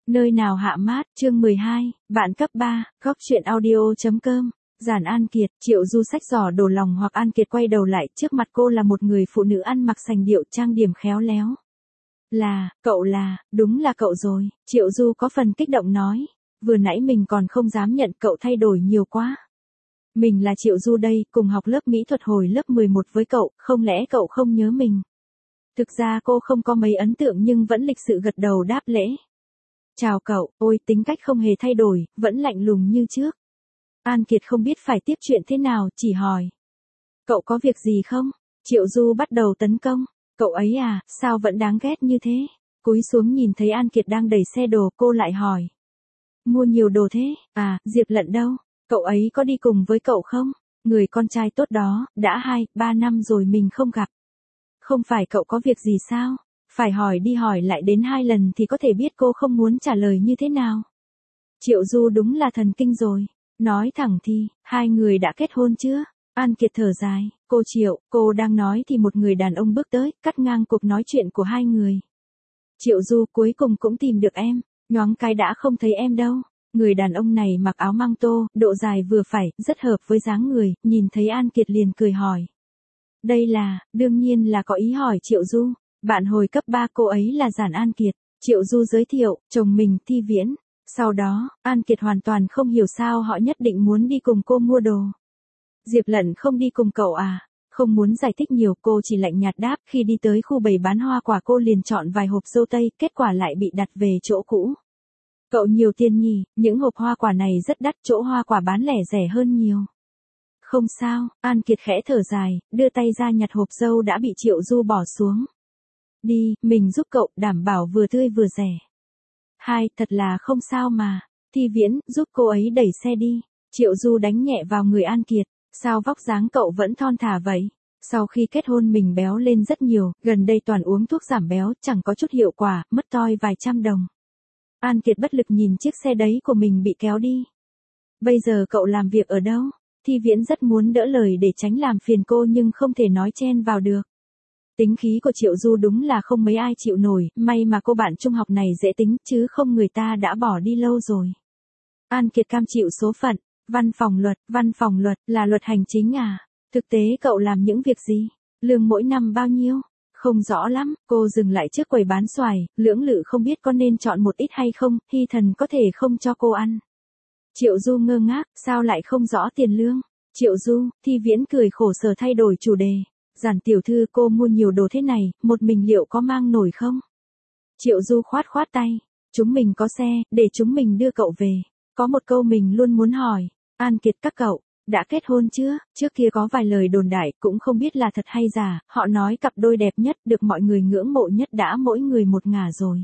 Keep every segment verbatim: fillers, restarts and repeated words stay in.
Nơi nào hạ mát, chương mười hai, bạn cấp ba, góc chuyện audio.com, Giản An Kiệt, Triệu Du xách giỏ đổ lòng hoặc An Kiệt quay đầu lại, trước mặt cô là một người phụ nữ ăn mặc sành điệu trang điểm khéo léo. Là, cậu là, đúng là cậu rồi, Triệu Du có phần kích động nói, vừa nãy mình còn không dám nhận cậu thay đổi nhiều quá. Mình là Triệu Du đây, cùng học lớp mỹ thuật hồi lớp mười một với cậu, không lẽ cậu không nhớ mình? Thực ra cô không có mấy ấn tượng nhưng vẫn lịch sự gật đầu đáp lễ. Chào cậu, ôi tính cách không hề thay đổi, vẫn lạnh lùng như trước. An Kiệt không biết phải tiếp chuyện thế nào, chỉ hỏi. Cậu có việc gì không? Triệu Du bắt đầu tấn công. Cậu ấy à, sao vẫn đáng ghét như thế? Cúi xuống nhìn thấy An Kiệt đang đẩy xe đồ, cô lại hỏi. Mua nhiều đồ thế, à, Diệp Lận đâu? Cậu ấy có đi cùng với cậu không? Người con trai tốt đó, đã hai, ba năm rồi mình không gặp. Không phải cậu có việc gì sao? Phải hỏi đi hỏi lại đến hai lần thì có thể biết cô không muốn trả lời như thế nào. Triệu Du đúng là thần kinh rồi. Nói thẳng thì, hai người đã kết hôn chưa? An Kiệt thở dài, cô Triệu, cô đang nói thì một người đàn ông bước tới, cắt ngang cuộc nói chuyện của hai người. Triệu Du cuối cùng cũng tìm được em, nhoáng cái đã không thấy em đâu. Người đàn ông này mặc áo măng tô, độ dài vừa phải, rất hợp với dáng người, nhìn thấy An Kiệt liền cười hỏi. Đây là, đương nhiên là có ý hỏi Triệu Du. Bạn hồi cấp ba cô ấy là Giản An Kiệt, Triệu Du giới thiệu, chồng mình Thi Viễn. Sau đó, An Kiệt hoàn toàn không hiểu sao họ nhất định muốn đi cùng cô mua đồ. Diệp Lận không đi cùng cậu à? Không muốn giải thích nhiều, cô chỉ lạnh nhạt đáp. Khi đi tới khu bày bán hoa quả cô liền chọn vài hộp dâu tây, kết quả lại bị đặt về chỗ cũ. Cậu nhiều tiền nhỉ, những hộp hoa quả này rất đắt, chỗ hoa quả bán lẻ rẻ hơn nhiều. Không sao, An Kiệt khẽ thở dài, đưa tay ra nhặt hộp dâu đã bị Triệu Du bỏ xuống. Đi, mình giúp cậu, đảm bảo vừa tươi vừa rẻ. Hai, thật là không sao mà. Thi Viễn, giúp cô ấy đẩy xe đi. Triệu Du đánh nhẹ vào người An Kiệt. Sao vóc dáng cậu vẫn thon thả vậy? Sau khi kết hôn mình béo lên rất nhiều, gần đây toàn uống thuốc giảm béo, chẳng có chút hiệu quả, mất toi vài trăm đồng. An Kiệt bất lực nhìn chiếc xe đấy của mình bị kéo đi. Bây giờ cậu làm việc ở đâu? Thi Viễn rất muốn đỡ lời để tránh làm phiền cô nhưng không thể nói chen vào được. Tính khí của Triệu Du đúng là không mấy ai chịu nổi, may mà cô bạn trung học này dễ tính, chứ không người ta đã bỏ đi lâu rồi. An Kiệt cam chịu số phận, văn phòng luật, văn phòng luật, là luật hành chính à? Thực tế cậu làm những việc gì? Lương mỗi năm bao nhiêu? Không rõ lắm, cô dừng lại trước quầy bán xoài, lưỡng lự không biết có nên chọn một ít hay không, Hy Thần có thể không cho cô ăn. Triệu Du ngơ ngác, sao lại không rõ tiền lương? Triệu Du, Thi Viễn cười khổ sở thay đổi chủ đề. Giản tiểu thư, cô mua nhiều đồ thế này, một mình liệu có mang nổi không? Triệu Du khoát khoát tay. Chúng mình có xe, để chúng mình đưa cậu về. Có một câu mình luôn muốn hỏi. An Kiệt, các cậu, đã kết hôn chưa? Trước kia có vài lời đồn đại, cũng không biết là thật hay giả. Họ nói cặp đôi đẹp nhất, được mọi người ngưỡng mộ nhất đã mỗi người một ngả rồi.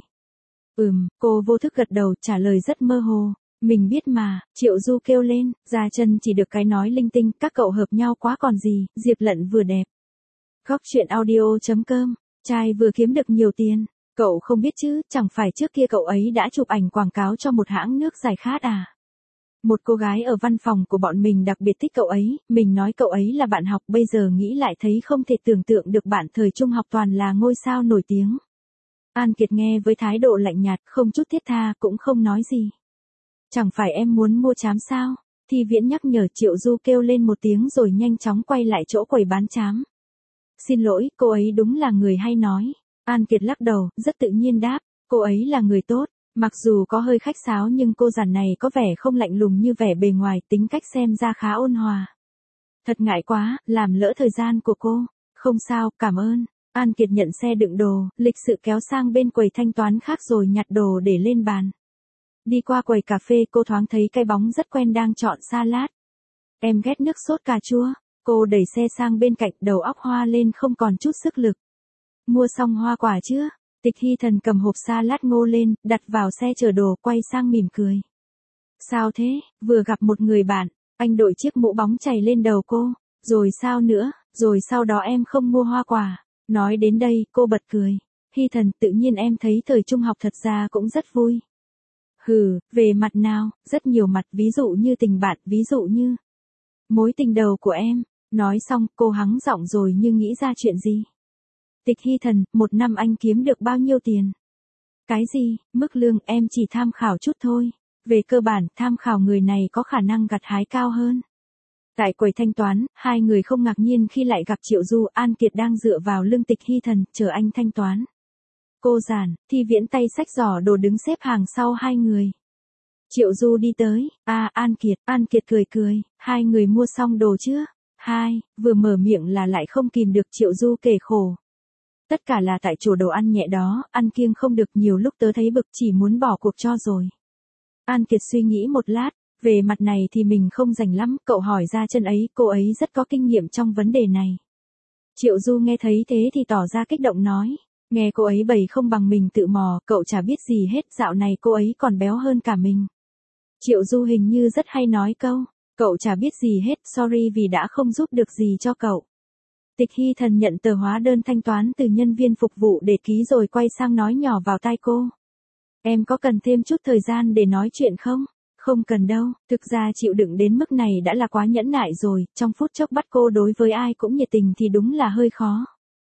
Ừm, cô vô thức gật đầu, trả lời rất mơ hồ. Mình biết mà, Triệu Du kêu lên, ra chân chỉ được cái nói linh tinh, các cậu hợp nhau quá còn gì, Diệp Lận vừa đẹp. Góc chuyện audio.com, trai vừa kiếm được nhiều tiền, cậu không biết chứ, chẳng phải trước kia cậu ấy đã chụp ảnh quảng cáo cho một hãng nước giải khát à? Một cô gái ở văn phòng của bọn mình đặc biệt thích cậu ấy, mình nói cậu ấy là bạn học, bây giờ nghĩ lại thấy không thể tưởng tượng được bạn thời trung học toàn là ngôi sao nổi tiếng. An Kiệt nghe với thái độ lạnh nhạt, không chút thiết tha, cũng không nói gì. Chẳng phải em muốn mua trám sao? Thi Viễn nhắc nhở. Triệu Du kêu lên một tiếng rồi nhanh chóng quay lại chỗ quầy bán trám. Xin lỗi, cô ấy đúng là người hay nói. An Kiệt lắc đầu, rất tự nhiên đáp, cô ấy là người tốt, mặc dù có hơi khách sáo nhưng cô giản này có vẻ không lạnh lùng như vẻ bề ngoài, tính cách xem ra khá ôn hòa. Thật ngại quá, làm lỡ thời gian của cô. Không sao, cảm ơn. An Kiệt nhận xe đựng đồ, lịch sự kéo sang bên quầy thanh toán khác rồi nhặt đồ để lên bàn. Đi qua quầy cà phê cô thoáng thấy cái bóng rất quen đang chọn salad. Em ghét nước sốt cà chua. Cô đẩy xe sang bên cạnh, đầu óc hoa lên không còn chút sức lực. Mua xong hoa quả chưa? Tịch Hy Thần cầm hộp salad ngô lên, đặt vào xe chở đồ, quay sang mỉm cười. Sao thế, vừa gặp một người bạn, anh đội chiếc mũ bóng chày lên đầu cô. Rồi sao nữa, rồi sau đó em không mua hoa quả. Nói đến đây, cô bật cười. Hy Thần, tự nhiên em thấy thời trung học thật ra cũng rất vui. Hừ, về mặt nào, rất nhiều mặt, ví dụ như tình bạn, ví dụ như mối tình đầu của em. Nói xong, cô hắng giọng rồi như nghĩ ra chuyện gì. Tịch Hy Thần, một năm anh kiếm được bao nhiêu tiền? Cái gì, mức lương em chỉ tham khảo chút thôi. Về cơ bản, tham khảo người này có khả năng gặt hái cao hơn. Tại quầy thanh toán, hai người không ngạc nhiên khi lại gặp Triệu Du. An Kiệt đang dựa vào lưng Tịch Hy Thần, chờ anh thanh toán. Cô Giản, Thi Viễn tay xách giỏ đồ đứng xếp hàng sau hai người. Triệu Du đi tới, à An Kiệt, An Kiệt cười cười, hai người mua xong đồ chưa? Hai, vừa mở miệng là lại không kìm được Triệu Du kể khổ. Tất cả là tại chỗ đồ ăn nhẹ đó, ăn kiêng không được, nhiều lúc tớ thấy bực chỉ muốn bỏ cuộc cho rồi. An Kiệt suy nghĩ một lát, về mặt này thì mình không rành lắm, cậu hỏi ra chân ấy, cô ấy rất có kinh nghiệm trong vấn đề này. Triệu Du nghe thấy thế thì tỏ ra kích động nói, nghe cô ấy bày không bằng mình tự mò, cậu chả biết gì hết, dạo này cô ấy còn béo hơn cả mình. Triệu Du hình như rất hay nói câu, cậu chả biết gì hết, sorry vì đã không giúp được gì cho cậu. Tịch Hy Thần nhận tờ hóa đơn thanh toán từ nhân viên phục vụ để ký rồi quay sang nói nhỏ vào tai cô. Em có cần thêm chút thời gian để nói chuyện không? Không cần đâu, thực ra chịu đựng đến mức này đã là quá nhẫn nại rồi, trong phút chốc bắt cô đối với ai cũng nhiệt tình thì đúng là hơi khó.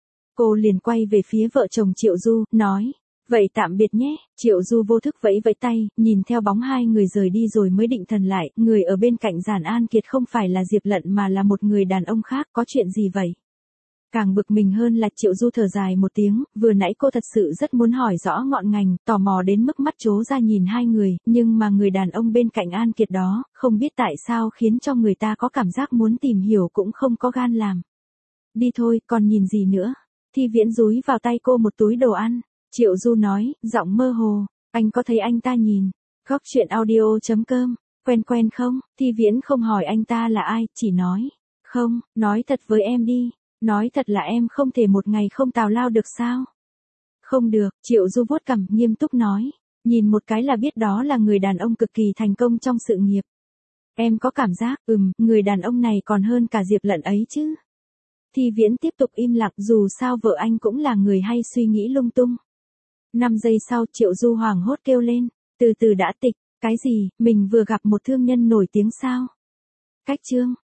Cô liền quay về phía vợ chồng Triệu Du, nói, vậy tạm biệt nhé. Triệu Du vô thức vẫy vẫy tay, nhìn theo bóng hai người rời đi rồi mới định thần lại, người ở bên cạnh Giản An Kiệt không phải là Diệp Lận mà là một người đàn ông khác, có chuyện gì vậy? Càng bực mình hơn là Triệu Du thở dài một tiếng, vừa nãy cô thật sự rất muốn hỏi rõ ngọn ngành, tò mò đến mức mắt trố ra nhìn hai người, nhưng mà người đàn ông bên cạnh An Kiệt đó, không biết tại sao khiến cho người ta có cảm giác muốn tìm hiểu cũng không có gan làm. Đi thôi, còn nhìn gì nữa? Thi Viễn dúi vào tay cô một túi đồ ăn. Triệu Du nói, giọng mơ hồ, anh có thấy anh ta nhìn? Góc chuyện audio chấm com, quen quen không? Thi Viễn không hỏi anh ta là ai, chỉ nói, không, nói thật với em đi. Nói thật là em không thể một ngày không tào lao được sao? Không được, Triệu Du vuốt cằm nghiêm túc nói, nhìn một cái là biết đó là người đàn ông cực kỳ thành công trong sự nghiệp. Em có cảm giác, ừm, người đàn ông này còn hơn cả Diệp Lận ấy chứ. Thi Viễn tiếp tục im lặng, dù sao vợ anh cũng là người hay suy nghĩ lung tung. Năm giây sau Triệu Du hoảng hốt kêu lên, từ từ đã Tịch, cái gì, mình vừa gặp một thương nhân nổi tiếng sao? Cách chương.